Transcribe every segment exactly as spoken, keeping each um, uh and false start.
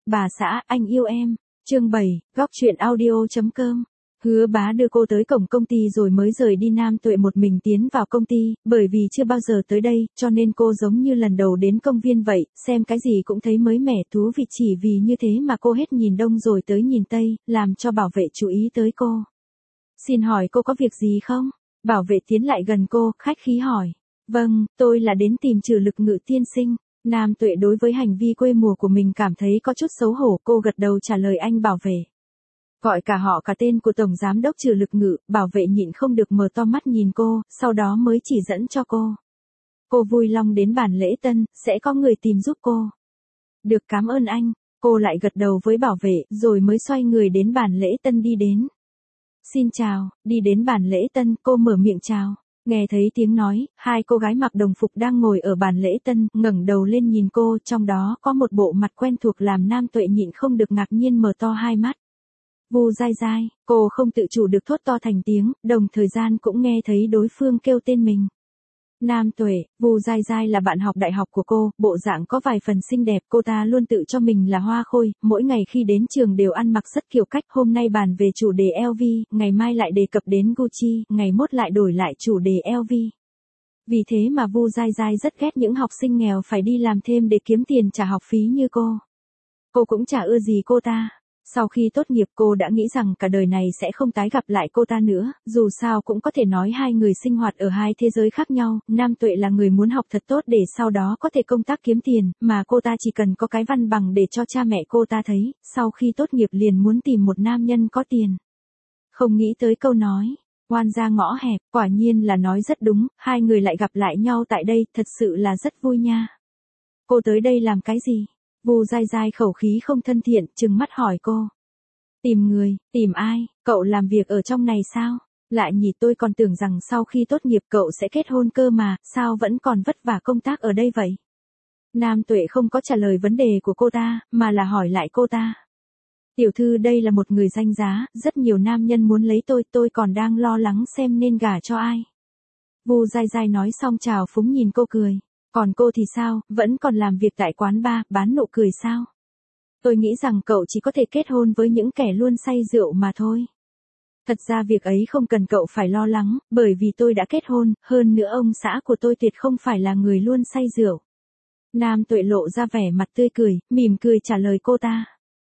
Bà xã, anh yêu em. Chương bảy, góc truyện audio.com. Hứa Bá đưa cô tới cổng công ty rồi mới rời đi. Nam Tuệ một mình tiến vào công ty, bởi vì chưa bao giờ tới đây, cho nên cô giống như lần đầu đến công viên vậy, xem cái gì cũng thấy mới mẻ thú vị, chỉ vì như thế mà cô hết nhìn đông rồi tới nhìn tây, làm cho bảo vệ chú ý tới cô. Xin hỏi cô có việc gì không? Bảo vệ tiến lại gần cô, khách khí hỏi. Vâng, tôi là đến tìm Trừ Lực Ngự tiên sinh. Nam Tuệ đối với hành vi quê mùa của mình cảm thấy có chút xấu hổ, cô gật đầu trả lời anh bảo vệ. Gọi cả họ cả tên của Tổng Giám đốc Trừ Lực Ngự, bảo vệ nhịn không được mở to mắt nhìn cô, sau đó mới chỉ dẫn cho cô. Cô vui lòng đến bàn lễ tân, sẽ có người tìm giúp cô. Được, cảm ơn anh. Cô lại gật đầu với bảo vệ, rồi mới xoay người đến bàn lễ tân đi đến. Xin chào, đi đến bàn lễ tân, cô mở miệng chào. Nghe thấy tiếng nói, hai cô gái mặc đồng phục đang ngồi ở bàn lễ tân, ngẩng đầu lên nhìn cô, trong đó có một bộ mặt quen thuộc làm Nam Tuệ nhịn không được ngạc nhiên mở to hai mắt. Vu Giai Giai, cô không tự chủ được thốt to thành tiếng, đồng thời gian cũng nghe thấy đối phương kêu tên mình. Nam Tuệ, Vu Giai Giai là bạn học đại học của cô, bộ dạng có vài phần xinh đẹp, cô ta luôn tự cho mình là hoa khôi, mỗi ngày khi đến trường đều ăn mặc rất kiểu cách, hôm nay bàn về chủ đề lờ vê, ngày mai lại đề cập đến Gucci, ngày mốt lại đổi lại chủ đề lờ vê. Vì thế mà Vu Giai Giai rất ghét những học sinh nghèo phải đi làm thêm để kiếm tiền trả học phí như cô. Cô cũng chả ưa gì cô ta. Sau khi tốt nghiệp cô đã nghĩ rằng cả đời này sẽ không tái gặp lại cô ta nữa, dù sao cũng có thể nói hai người sinh hoạt ở hai thế giới khác nhau, Nam Tuệ là người muốn học thật tốt để sau đó có thể công tác kiếm tiền, mà cô ta chỉ cần có cái văn bằng để cho cha mẹ cô ta thấy, sau khi tốt nghiệp liền muốn tìm một nam nhân có tiền. Không nghĩ tới câu nói, oan ra ngõ hẹp, quả nhiên là nói rất đúng, hai người lại gặp lại nhau tại đây, thật sự là rất vui nha. Cô tới đây làm cái gì? Vu Giai Giai khẩu khí không thân thiện, trừng mắt hỏi cô. Tìm người, tìm ai, cậu làm việc ở trong này sao? Lại nhỉ, tôi còn tưởng rằng sau khi tốt nghiệp cậu sẽ kết hôn cơ mà, sao vẫn còn vất vả công tác ở đây vậy? Nam Tuệ không có trả lời vấn đề của cô ta, mà là hỏi lại cô ta. Tiểu thư, đây là một người danh giá, rất nhiều nam nhân muốn lấy tôi, tôi còn đang lo lắng xem nên gả cho ai. Vu Giai Giai nói xong trào phúng nhìn cô cười. Còn cô thì sao, vẫn còn làm việc tại quán bar, bán nụ cười sao? Tôi nghĩ rằng cậu chỉ có thể kết hôn với những kẻ luôn say rượu mà thôi. Thật ra việc ấy không cần cậu phải lo lắng, bởi vì tôi đã kết hôn, hơn nữa ông xã của tôi tuyệt không phải là người luôn say rượu. Nam Tuệ lộ ra vẻ mặt tươi cười, mỉm cười trả lời cô ta.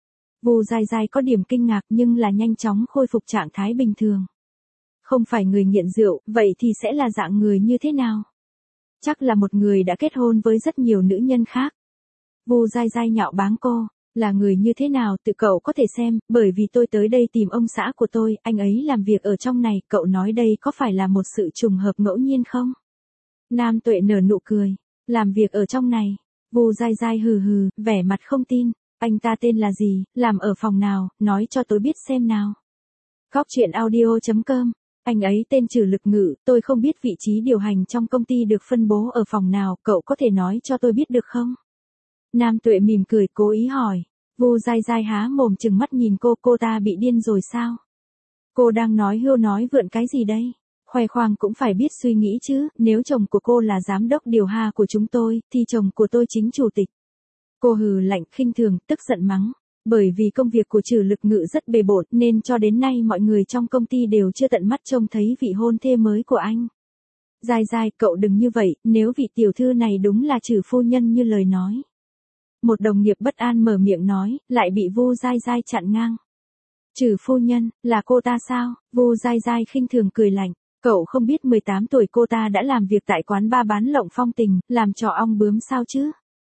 Vu Giai Giai có điểm kinh ngạc nhưng là nhanh chóng khôi phục trạng thái bình thường. Không phải người nghiện rượu, vậy thì sẽ là dạng người như thế nào? Chắc là một người đã kết hôn với rất nhiều nữ nhân khác. Vu Giai Giai nhạo báng cô, là người như thế nào tự cậu có thể xem, bởi vì tôi tới đây tìm ông xã của tôi, anh ấy làm việc ở trong này, cậu nói đây có phải là một sự trùng hợp ngẫu nhiên không? Nam Tuệ nở nụ cười, làm việc ở trong này. Vu Giai Giai hừ hừ, vẻ mặt không tin, anh ta tên là gì, làm ở phòng nào, nói cho tôi biết xem nào. Góc truyện audio.com. Anh ấy tên Trừ Lực Ngự, tôi không biết vị trí điều hành trong công ty được phân bố ở phòng nào, cậu có thể nói cho tôi biết được không? Nam Tuệ mỉm cười cố ý hỏi. Vu Giai Giai há mồm trừng mắt nhìn cô, cô ta bị điên rồi sao? Cô đang nói hưu nói vượn cái gì đây? Khoe khoang cũng phải biết suy nghĩ chứ, nếu chồng của cô là giám đốc điều ha của chúng tôi, thì chồng của tôi chính chủ tịch. Cô hừ lạnh khinh thường, tức giận mắng. Bởi vì công việc của Trừ Lực Ngự rất bề bộn nên cho đến nay mọi người trong công ty đều chưa tận mắt trông thấy vị hôn thê mới của anh. Giai Giai, cậu đừng như vậy, nếu vị tiểu thư này đúng là Trừ phu nhân như lời nói. Một đồng nghiệp bất an mở miệng nói, lại bị Vu Giai Giai chặn ngang. Trừ phu nhân, là cô ta sao? Vu Giai Giai khinh thường cười lạnh. Cậu không biết mười tám tuổi cô ta đã làm việc tại quán bar bán lộng phong tình, làm trò ong bướm sao chứ?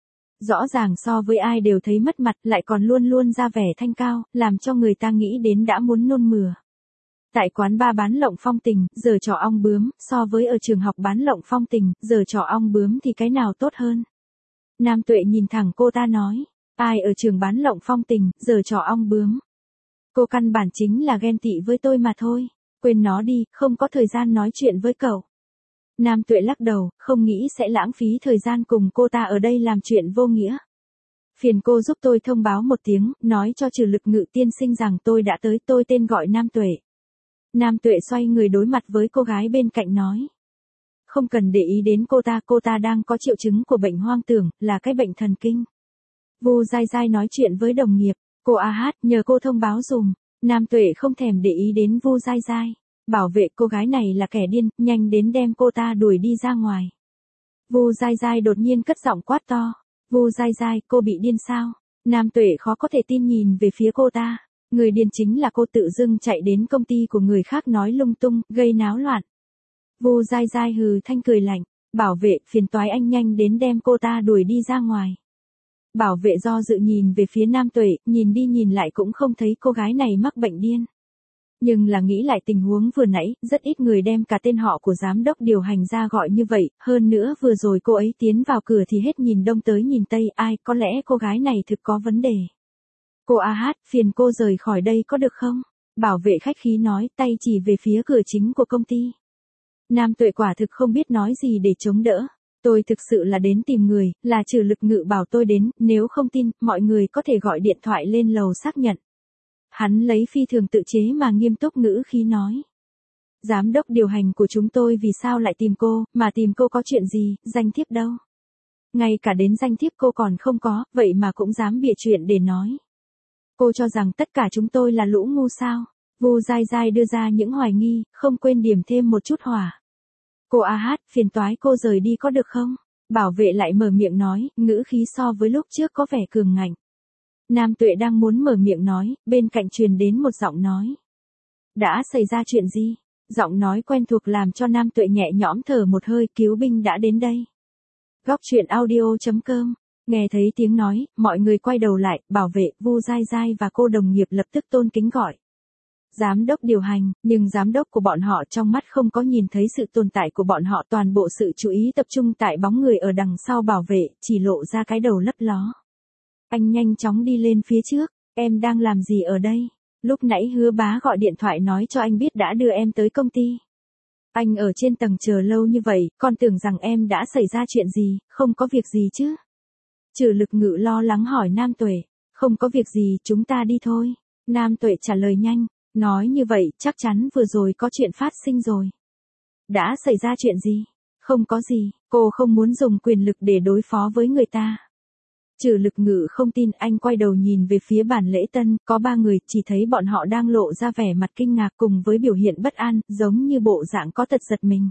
Rõ ràng so với ai đều thấy mất mặt, lại còn luôn luôn ra vẻ thanh cao, làm cho người ta nghĩ đến đã muốn nôn mửa. Tại quán bar bán lộng phong tình, giờ trò ong bướm, so với ở trường học bán lộng phong tình, giờ trò ong bướm thì cái nào tốt hơn? Nam Tuệ nhìn thẳng cô ta nói, ai ở trường bán lộng phong tình, giờ trò ong bướm? Cô căn bản chính là ghen tị với tôi mà thôi, quên nó đi, không có thời gian nói chuyện với cậu. Nam Tuệ lắc đầu, không nghĩ sẽ lãng phí thời gian cùng cô ta ở đây làm chuyện vô nghĩa. Phiền cô giúp tôi thông báo một tiếng, nói cho Trừ Lực Ngự tiên sinh rằng tôi đã tới, tôi tên gọi Nam Tuệ. Nam Tuệ xoay người đối mặt với cô gái bên cạnh nói. Không cần để ý đến cô ta, cô ta đang có triệu chứng của bệnh hoang tưởng, là cái bệnh thần kinh. Vu Giai Giai nói chuyện với đồng nghiệp, cô A Hát nhờ cô thông báo dùm. Nam Tuệ không thèm để ý đến Vu Giai Giai, bảo vệ cô gái này là kẻ điên, nhanh đến đem cô ta đuổi đi ra ngoài. Vu Giai Giai đột nhiên cất giọng quát to, Vu Giai Giai, cô bị điên sao? Nam Tuệ khó có thể tin nhìn về phía cô ta, người điên chính là cô tự dưng chạy đến công ty của người khác nói lung tung, gây náo loạn. Vu Giai Giai hừ thanh cười lạnh, bảo vệ, phiền toái anh nhanh đến đem cô ta đuổi đi ra ngoài. Bảo vệ do dự nhìn về phía Nam Tuệ, nhìn đi nhìn lại cũng không thấy cô gái này mắc bệnh điên. Nhưng là nghĩ lại tình huống vừa nãy, rất ít người đem cả tên họ của giám đốc điều hành ra gọi như vậy, hơn nữa vừa rồi cô ấy tiến vào cửa thì hết nhìn đông tới nhìn tây, ai, có lẽ cô gái này thực có vấn đề. Cô A Hát, phiền cô rời khỏi đây có được không? Bảo vệ khách khí nói, tay chỉ về phía cửa chính của công ty. Nam Tuệ quả thực không biết nói gì để chống đỡ. Tôi thực sự là đến tìm người, là Trừ Lực Ngự bảo tôi đến, nếu không tin, mọi người có thể gọi điện thoại lên lầu xác nhận. Hắn lấy phi thường tự chế mà nghiêm túc ngữ khí nói. Giám đốc điều hành của chúng tôi vì sao lại tìm cô, mà tìm cô có chuyện gì, danh thiếp đâu? Ngay cả đến danh thiếp cô còn không có, vậy mà cũng dám bịa chuyện để nói. Cô cho rằng tất cả chúng tôi là lũ ngu sao? Vu Giai Giai đưa ra những hoài nghi, không quên điểm thêm một chút hỏa. Cô A Hát, phiền toái cô rời đi có được không? Bảo vệ lại mở miệng nói, ngữ khí so với lúc trước có vẻ cường ngạnh. Nam Tuệ đang muốn mở miệng nói, bên cạnh truyền đến một giọng nói. Đã xảy ra chuyện gì? Giọng nói quen thuộc làm cho Nam Tuệ nhẹ nhõm thở một hơi, cứu binh đã đến đây. Góc truyện audio chấm com. Nghe thấy tiếng nói, mọi người quay đầu lại, bảo vệ, Vu Giai Giai và cô đồng nghiệp lập tức tôn kính gọi. Giám đốc điều hành, nhưng giám đốc của bọn họ trong mắt không có nhìn thấy sự tồn tại của bọn họ, toàn bộ sự chú ý tập trung tại bóng người ở đằng sau bảo vệ, chỉ lộ ra cái đầu lấp ló. Anh nhanh chóng đi lên phía trước, em đang làm gì ở đây? Lúc nãy Hứa Bá gọi điện thoại nói cho anh biết đã đưa em tới công ty. Anh ở trên tầng chờ lâu như vậy, con tưởng rằng em đã xảy ra chuyện gì, không có việc gì chứ? Trừ Lực Ngự lo lắng hỏi Nam Tuệ, không có việc gì, chúng ta đi thôi. Nam Tuệ trả lời nhanh, nói như vậy, chắc chắn vừa rồi có chuyện phát sinh rồi. Đã xảy ra chuyện gì? Không có gì, cô không muốn dùng quyền lực để đối phó với người ta. Trừ Lực Ngự không tin, anh quay đầu nhìn về phía bàn lễ tân, có ba người, chỉ thấy bọn họ đang lộ ra vẻ mặt kinh ngạc cùng với biểu hiện bất an, giống như bộ dạng có tật giật mình.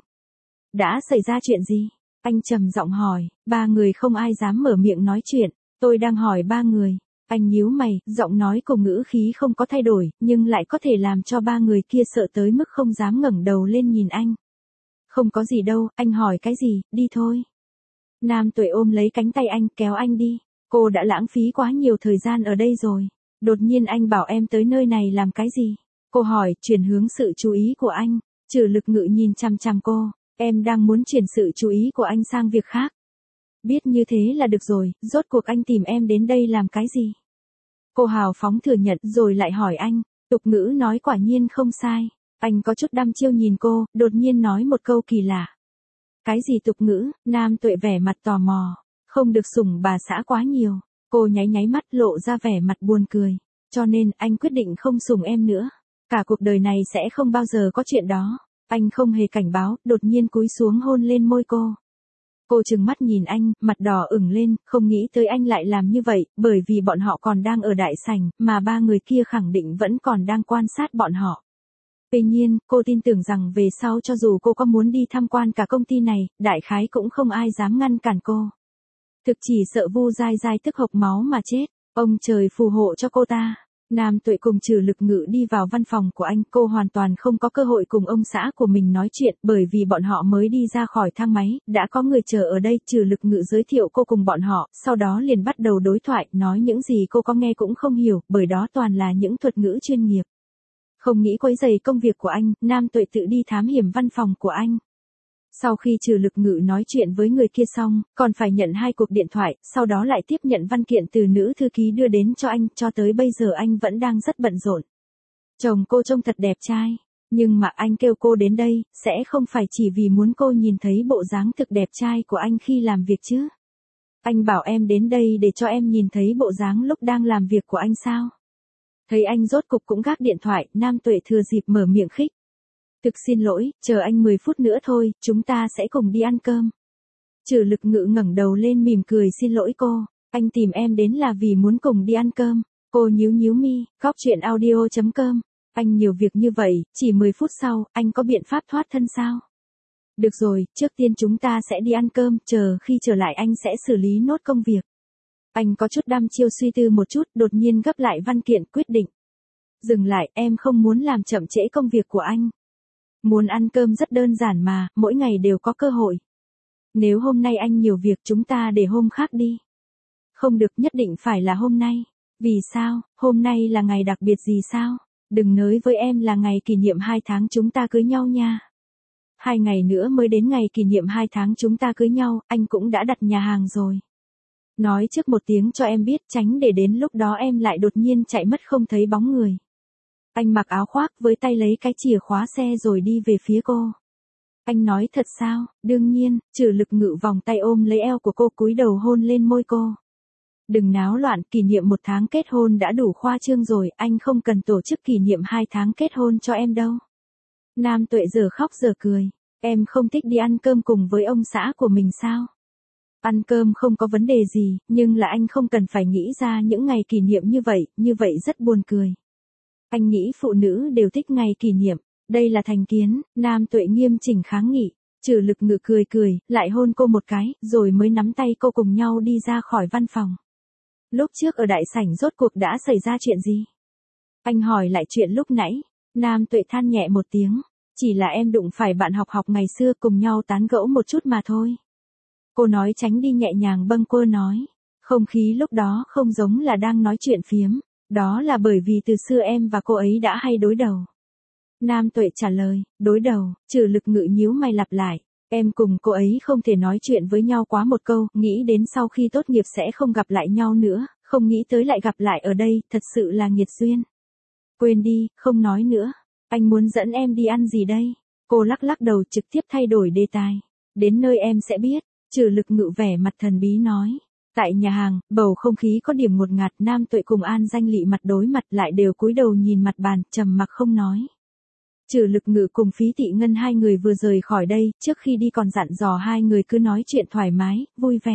Đã xảy ra chuyện gì? Anh trầm giọng hỏi, ba người không ai dám mở miệng nói chuyện, tôi đang hỏi ba người. Anh nhíu mày, giọng nói cùng ngữ khí không có thay đổi, nhưng lại có thể làm cho ba người kia sợ tới mức không dám ngẩng đầu lên nhìn anh. Không có gì đâu, anh hỏi cái gì, đi thôi. Nam Tuệ ôm lấy cánh tay anh, kéo anh đi. Cô đã lãng phí quá nhiều thời gian ở đây rồi. Đột nhiên anh bảo em tới nơi này làm cái gì? Cô hỏi, chuyển hướng sự chú ý của anh. Trừ Lực Ngự nhìn chằm chằm cô. Em đang muốn chuyển sự chú ý của anh sang việc khác. Biết như thế là được rồi, rốt cuộc anh tìm em đến đây làm cái gì? Cô hào phóng thừa nhận rồi lại hỏi anh. Tục ngữ nói quả nhiên không sai. Anh có chút đăm chiêu nhìn cô, đột nhiên nói một câu kỳ lạ. Cái gì tục ngữ? Nam Tuệ vẻ mặt tò mò. Không được sủng bà xã quá nhiều. Cô nháy nháy mắt lộ ra vẻ mặt buồn cười. Cho nên anh quyết định không sủng em nữa. Cả cuộc đời này sẽ không bao giờ có chuyện đó. Anh không hề cảnh báo, đột nhiên cúi xuống hôn lên môi cô. Cô trừng mắt nhìn anh, mặt đỏ ửng lên, không nghĩ tới anh lại làm như vậy, bởi vì bọn họ còn đang ở đại sảnh, mà ba người kia khẳng định vẫn còn đang quan sát bọn họ. Tuy nhiên, cô tin tưởng rằng về sau cho dù cô có muốn đi tham quan cả công ty này, đại khái cũng không ai dám ngăn cản cô. Thực chỉ sợ Vu Giai Giai tức hộc máu mà chết, ông trời phù hộ cho cô ta. Nam Tuệ cùng Trừ Lực Ngự đi vào văn phòng của anh, cô hoàn toàn không có cơ hội cùng ông xã của mình nói chuyện, bởi vì bọn họ mới đi ra khỏi thang máy, đã có người chờ ở đây. Trừ Lực Ngự giới thiệu cô cùng bọn họ, sau đó liền bắt đầu đối thoại, nói những gì cô có nghe cũng không hiểu, bởi đó toàn là những thuật ngữ chuyên nghiệp. Không nghĩ quấy rầy công việc của anh, Nam Tuệ tự đi thám hiểm văn phòng của anh. Sau khi Trừ Lực Ngự nói chuyện với người kia xong, còn phải nhận hai cuộc điện thoại, sau đó lại tiếp nhận văn kiện từ nữ thư ký đưa đến cho anh, cho tới bây giờ anh vẫn đang rất bận rộn. Chồng cô trông thật đẹp trai, nhưng mà anh kêu cô đến đây, sẽ không phải chỉ vì muốn cô nhìn thấy bộ dáng thực đẹp trai của anh khi làm việc chứ. Anh bảo em đến đây để cho em nhìn thấy bộ dáng lúc đang làm việc của anh sao? Thấy anh rốt cục cũng gác điện thoại, Nam Tuệ thừa dịp mở miệng khích. Thực xin lỗi, chờ anh mười phút nữa thôi, chúng ta sẽ cùng đi ăn cơm. Trừ Lực Ngự ngẩng đầu lên mỉm cười xin lỗi cô. Anh tìm em đến là vì muốn cùng đi ăn cơm. Cô nhíu nhíu mi, góc chuyện audio chấm com. Anh nhiều việc như vậy, chỉ mười phút sau, anh có biện pháp thoát thân sao? Được rồi, trước tiên chúng ta sẽ đi ăn cơm, chờ khi trở lại anh sẽ xử lý nốt công việc. Anh có chút đăm chiêu suy tư một chút, đột nhiên gấp lại văn kiện quyết định. Dừng lại, em không muốn làm chậm trễ công việc của anh. Muốn ăn cơm rất đơn giản mà, mỗi ngày đều có cơ hội. Nếu hôm nay anh nhiều việc chúng ta để hôm khác đi. Không được, nhất định phải là hôm nay. Vì sao, hôm nay là ngày đặc biệt gì sao? Đừng nói với em là ngày kỷ niệm hai tháng chúng ta cưới nhau nha. Hai ngày nữa mới đến ngày kỷ niệm hai tháng chúng ta cưới nhau, anh cũng đã đặt nhà hàng rồi. Nói trước một tiếng cho em biết, tránh để đến lúc đó em lại đột nhiên chạy mất không thấy bóng người. Anh mặc áo khoác với tay lấy cái chìa khóa xe rồi đi về phía cô. Anh nói thật sao? Đương nhiên, Trừ Lực Ngự vòng tay ôm lấy eo của cô, cúi đầu hôn lên môi cô. Đừng náo loạn, kỷ niệm một tháng kết hôn đã đủ khoa trương rồi, anh không cần tổ chức kỷ niệm hai tháng kết hôn cho em đâu. Nam Tuệ giờ khóc giờ cười, em không thích đi ăn cơm cùng với ông xã của mình sao? Ăn cơm không có vấn đề gì, nhưng là anh không cần phải nghĩ ra những ngày kỷ niệm như vậy, như vậy rất buồn cười. Anh nghĩ phụ nữ đều thích ngày kỷ niệm, đây là thành kiến. Nam Tuệ nghiêm chỉnh kháng nghị. Trừ Lực Ngự cười cười, lại hôn cô một cái, rồi mới nắm tay cô cùng nhau đi ra khỏi văn phòng. Lúc trước ở đại sảnh rốt cuộc đã xảy ra chuyện gì? Anh hỏi lại chuyện lúc nãy. Nam Tuệ than nhẹ một tiếng. Chỉ là em đụng phải bạn học học ngày xưa, cùng nhau tán gẫu một chút mà thôi. Cô nói tránh đi, nhẹ nhàng bâng quơ nói. Không khí lúc đó không giống là đang nói chuyện phiếm. Đó là bởi vì từ xưa em và cô ấy đã hay đối đầu. Nam Tuệ trả lời. Đối đầu? Trừ Lực Ngự nhíu mày lặp lại. Em cùng cô ấy không thể nói chuyện với nhau quá một câu, nghĩ đến sau khi tốt nghiệp sẽ không gặp lại nhau nữa, không nghĩ tới lại gặp lại ở đây, thật sự là nghiệt duyên. Quên đi, không nói nữa. Anh muốn dẫn em đi ăn gì đây? Cô lắc lắc đầu, trực tiếp thay đổi đề tài. Đến nơi em sẽ biết. Trừ Lực Ngự vẻ mặt thần bí nói. Tại nhà hàng, bầu không khí có điểm ngột ngạt, Nam Tuệ cùng An Danh Lị mặt đối mặt lại đều cúi đầu nhìn mặt bàn, trầm mặc không nói. Trừ Lực Ngự cùng Phí Tị Ngân hai người vừa rời khỏi đây, trước khi đi còn dặn dò hai người cứ nói chuyện thoải mái, vui vẻ.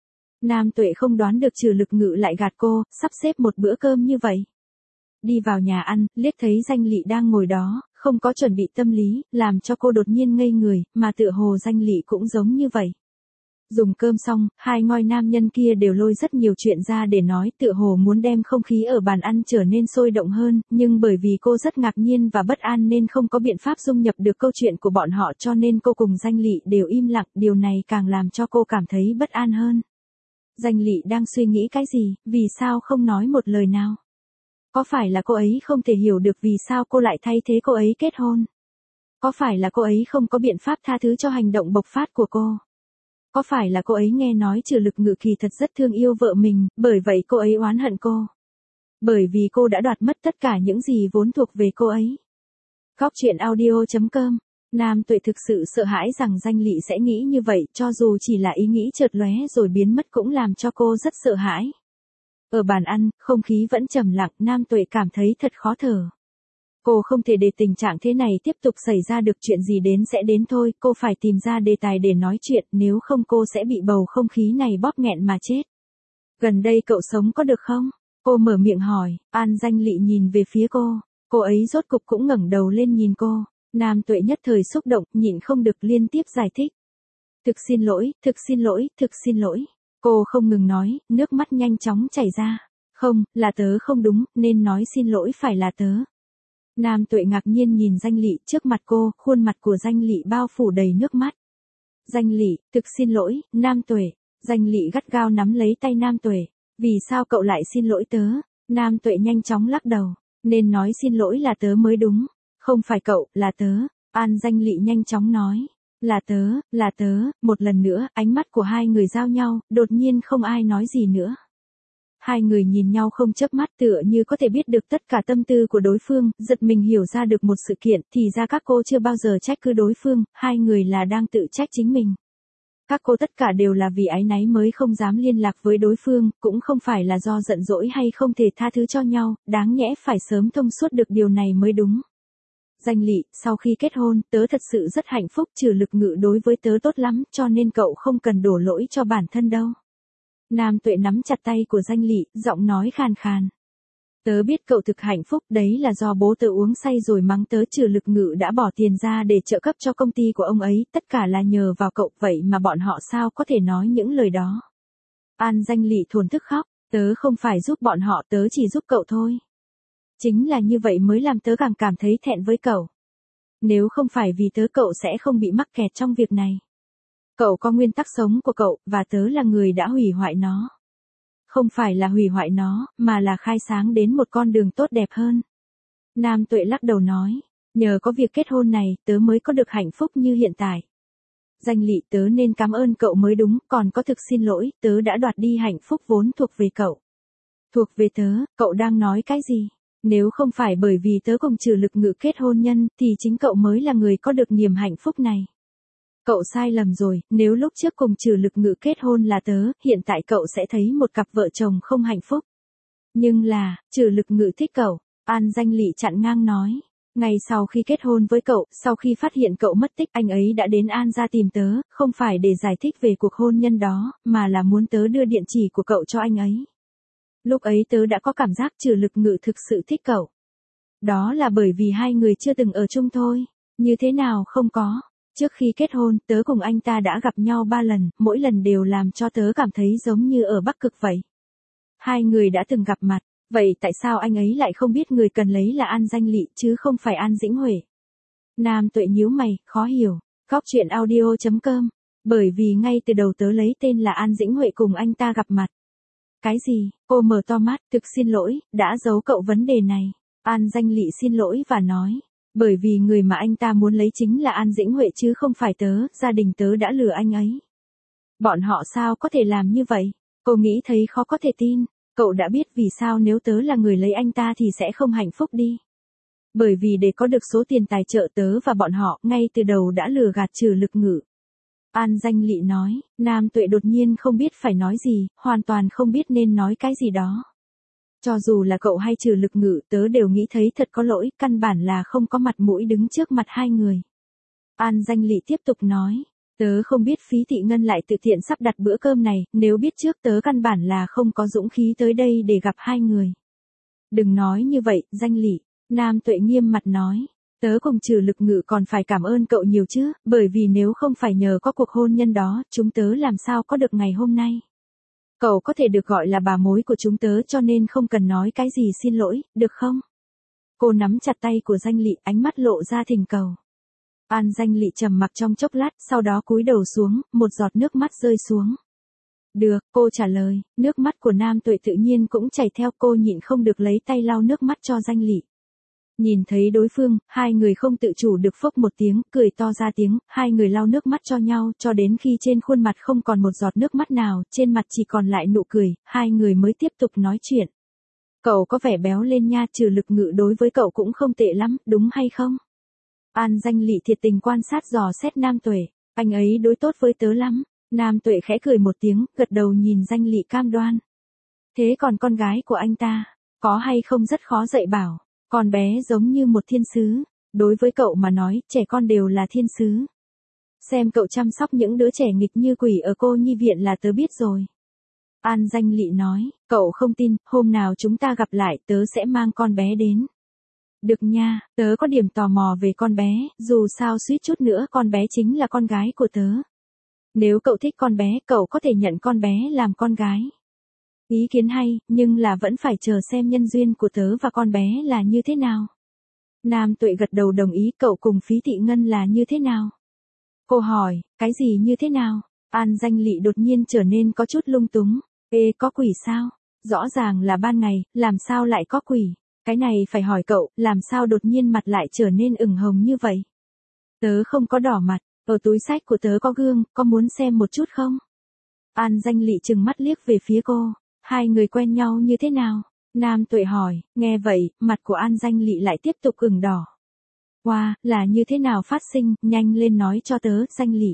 Nam Tuệ không đoán được Trừ Lực Ngự lại gạt cô, sắp xếp một bữa cơm như vậy. Đi vào nhà ăn, liếc thấy Danh Lị đang ngồi đó, không có chuẩn bị tâm lý, làm cho cô đột nhiên ngây người, mà tựa hồ Danh Lị cũng giống như vậy. Dùng cơm xong, hai ngôi nam nhân kia đều lôi rất nhiều chuyện ra để nói, tựa hồ muốn đem không khí ở bàn ăn trở nên sôi động hơn, nhưng bởi vì cô rất ngạc nhiên và bất an nên không có biện pháp dung nhập được câu chuyện của bọn họ, cho nên cô cùng Danh Lị đều im lặng, điều này càng làm cho cô cảm thấy bất an hơn. Danh Lị đang suy nghĩ cái gì, vì sao không nói một lời nào? Có phải là cô ấy không thể hiểu được vì sao cô lại thay thế cô ấy kết hôn? Có phải là cô ấy không có biện pháp tha thứ cho hành động bộc phát của cô? Có phải là cô ấy nghe nói Trừ Lực Ngự kỳ thật rất thương yêu vợ mình, bởi vậy cô ấy oán hận cô? Bởi vì cô đã đoạt mất tất cả những gì vốn thuộc về cô ấy. Góc chuyện audio chấm com. Nam Tuệ thực sự sợ hãi rằng Danh Lị sẽ nghĩ như vậy, cho dù chỉ là ý nghĩ chợt lóe rồi biến mất cũng làm cho cô rất sợ hãi. Ở bàn ăn, không khí vẫn trầm lặng, Nam Tuệ cảm thấy thật khó thở. Cô không thể để tình trạng thế này tiếp tục xảy ra được, chuyện gì đến sẽ đến thôi, cô phải tìm ra đề tài để nói chuyện, nếu không cô sẽ bị bầu không khí này bóp nghẹn mà chết. Gần đây cậu sống có được không? Cô mở miệng hỏi. An Danh Lị nhìn về phía cô, cô ấy rốt cục cũng ngẩng đầu lên nhìn cô. Nam Tuệ nhất thời xúc động, nhịn không được liên tiếp giải thích. Thực xin lỗi, thực xin lỗi, thực xin lỗi. Cô không ngừng nói, nước mắt nhanh chóng chảy ra. Không, là tớ không đúng, nên nói xin lỗi phải là tớ. Nam Tuệ ngạc nhiên nhìn Danh Lị, trước mặt cô, khuôn mặt của Danh Lị bao phủ đầy nước mắt. Danh Lị, thực xin lỗi, Nam Tuệ. Danh Lị gắt gao nắm lấy tay Nam Tuệ. Vì sao cậu lại xin lỗi tớ? Nam Tuệ nhanh chóng lắc đầu. Nên nói xin lỗi là tớ mới đúng. Không phải cậu, là tớ. An Danh Lị nhanh chóng nói. Là tớ, là tớ. Một lần nữa, ánh mắt của hai người giao nhau, đột nhiên không ai nói gì nữa. Hai người nhìn nhau không chớp mắt, tựa như có thể biết được tất cả tâm tư của đối phương, giật mình hiểu ra được một sự kiện, thì ra các cô chưa bao giờ trách cứ đối phương, hai người là đang tự trách chính mình. Các cô tất cả đều là vì áy náy mới không dám liên lạc với đối phương, cũng không phải là do giận dỗi hay không thể tha thứ cho nhau, đáng nhẽ phải sớm thông suốt được điều này mới đúng. Danh Lị, sau khi kết hôn, tớ thật sự rất hạnh phúc, Trừ Lực Ngự đối với tớ tốt lắm, cho nên cậu không cần đổ lỗi cho bản thân đâu. Nam Tuệ nắm chặt tay của Danh Lị, giọng nói khàn khàn. Tớ biết cậu thực hạnh phúc, đấy là do bố tớ uống say rồi mắng tớ Trừ Lực Ngự đã bỏ tiền ra để trợ cấp cho công ty của ông ấy, tất cả là nhờ vào cậu, vậy mà bọn họ sao có thể nói những lời đó. An Danh Lị thổn thức khóc, tớ không phải giúp bọn họ, tớ chỉ giúp cậu thôi. Chính là như vậy mới làm tớ càng cảm thấy thẹn với cậu. Nếu không phải vì tớ cậu sẽ không bị mắc kẹt trong việc này. Cậu có nguyên tắc sống của cậu, và tớ là người đã hủy hoại nó. Không phải là hủy hoại nó, mà là khai sáng đến một con đường tốt đẹp hơn. Nam Tuệ lắc đầu nói, nhờ có việc kết hôn này, tớ mới có được hạnh phúc như hiện tại. Danh Lị, tớ nên cảm ơn cậu mới đúng, còn có thực xin lỗi, tớ đã đoạt đi hạnh phúc vốn thuộc về cậu. Thuộc về tớ, cậu đang nói cái gì? Nếu không phải bởi vì tớ cùng Trừ Lực Ngự kết hôn nhân, thì chính cậu mới là người có được niềm hạnh phúc này. Cậu sai lầm rồi, nếu lúc trước cùng Trừ Lực Ngự kết hôn là tớ, hiện tại cậu sẽ thấy một cặp vợ chồng không hạnh phúc. Nhưng là, Trừ Lực Ngự thích cậu, An Danh Lị chặn ngang nói. Ngay sau khi kết hôn với cậu, sau khi phát hiện cậu mất tích, anh ấy đã đến An gia tìm tớ, không phải để giải thích về cuộc hôn nhân đó, mà là muốn tớ đưa địa chỉ của cậu cho anh ấy. Lúc ấy tớ đã có cảm giác Trừ Lực Ngự thực sự thích cậu. Đó là bởi vì hai người chưa từng ở chung thôi. Như thế nào không có. Trước khi kết hôn, tớ cùng anh ta đã gặp nhau ba lần, mỗi lần đều làm cho tớ cảm thấy giống như ở Bắc Cực vậy. Hai người đã từng gặp mặt, vậy tại sao anh ấy lại không biết người cần lấy là An Danh Lị chứ không phải An Dĩnh Huệ? Nam Tuệ nhíu mày, khó hiểu. Góc truyện audio chấm com. Bởi vì ngay từ đầu tớ lấy tên là An Dĩnh Huệ cùng anh ta gặp mặt. Cái gì? Cô mở to mắt, thực xin lỗi, đã giấu cậu vấn đề này. An Danh Lị xin lỗi và nói. Bởi vì người mà anh ta muốn lấy chính là An Dĩnh Huệ chứ không phải tớ, gia đình tớ đã lừa anh ấy. Bọn họ sao có thể làm như vậy? Cô nghĩ thấy khó có thể tin. Cậu đã biết vì sao nếu tớ là người lấy anh ta thì sẽ không hạnh phúc đi. Bởi vì để có được số tiền tài trợ tớ và bọn họ ngay từ đầu đã lừa gạt Trừ Lực Ngự. An Danh Lị nói, Nam Tuệ đột nhiên không biết phải nói gì, hoàn toàn không biết nên nói cái gì đó. Cho dù là cậu hay Trừ Lực Ngự, tớ đều nghĩ thấy thật có lỗi, căn bản là không có mặt mũi đứng trước mặt hai người. An Danh Lị tiếp tục nói, tớ không biết Phí Thị Ngân lại tự tiện sắp đặt bữa cơm này, nếu biết trước tớ căn bản là không có dũng khí tới đây để gặp hai người. Đừng nói như vậy, Danh Lị, Nam Tuệ nghiêm mặt nói. Tớ cùng Trừ Lực Ngự còn phải cảm ơn cậu nhiều chứ, bởi vì nếu không phải nhờ có cuộc hôn nhân đó, chúng tớ làm sao có được ngày hôm nay. Cậu có thể được gọi là bà mối của chúng tớ cho nên không cần nói cái gì xin lỗi, được không? Cô nắm chặt tay của Danh Lị, ánh mắt lộ ra thỉnh cầu. An Danh Lị trầm mặc trong chốc lát, sau đó cúi đầu xuống, một giọt nước mắt rơi xuống. Được, cô trả lời, nước mắt của Nam Tuệ tự nhiên cũng chảy theo, cô nhịn không được lấy tay lau nước mắt cho Danh Lị. Nhìn thấy đối phương, hai người không tự chủ được phốc một tiếng, cười to ra tiếng, hai người lau nước mắt cho nhau, cho đến khi trên khuôn mặt không còn một giọt nước mắt nào, trên mặt chỉ còn lại nụ cười, hai người mới tiếp tục nói chuyện. Cậu có vẻ béo lên nha, Trừ Lực Ngự đối với cậu cũng không tệ lắm, đúng hay không? An Danh Lị thiệt tình quan sát dò xét Nam Tuệ, anh ấy đối tốt với tớ lắm. Nam Tuệ khẽ cười một tiếng, gật đầu nhìn Danh Lị cam đoan. Thế còn con gái của anh ta, có hay không rất khó dạy bảo. Con bé giống như một thiên sứ, đối với cậu mà nói, trẻ con đều là thiên sứ. Xem cậu chăm sóc những đứa trẻ nghịch như quỷ ở cô nhi viện là tớ biết rồi. An Danh Lị nói, cậu không tin, hôm nào chúng ta gặp lại tớ sẽ mang con bé đến. Được nha, tớ có điểm tò mò về con bé, dù sao suýt chút nữa con bé chính là con gái của tớ. Nếu cậu thích con bé, cậu có thể nhận con bé làm con gái. Ý kiến hay, nhưng là vẫn phải chờ xem nhân duyên của tớ và con bé là như thế nào. Nam Tuệ gật đầu đồng ý, cậu cùng Phí Thị Ngân là như thế nào? Cô hỏi, cái gì như thế nào? An Danh Lị đột nhiên trở nên có chút lung túng. Ê, có quỷ sao? Rõ ràng là ban ngày, làm sao lại có quỷ? Cái này phải hỏi cậu, làm sao đột nhiên mặt lại trở nên ửng hồng như vậy? Tớ không có đỏ mặt, ở túi sách của tớ có gương, có muốn xem một chút không? An Danh Lị trừng mắt liếc về phía cô. Hai người quen nhau như thế nào? Nam Tuệ hỏi, nghe vậy, mặt của An Danh Lị lại tiếp tục ửng đỏ. Wow, là như thế nào phát sinh, nhanh lên nói cho tớ, Danh Lị.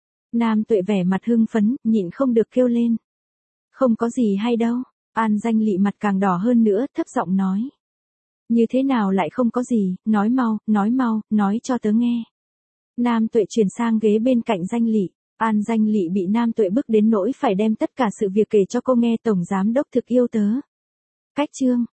Nam Tuệ vẻ mặt hưng phấn, nhịn không được kêu lên. Không có gì hay đâu. An Danh Lị mặt càng đỏ hơn nữa, thấp giọng nói. Như thế nào lại không có gì, nói mau, nói mau, nói cho tớ nghe. Nam Tuệ chuyển sang ghế bên cạnh Danh Lị. An Danh Lị bị Nam Tuệ bức đến nỗi phải đem tất cả sự việc kể cho cô nghe. Tổng giám đốc thực yêu tớ. Cách chương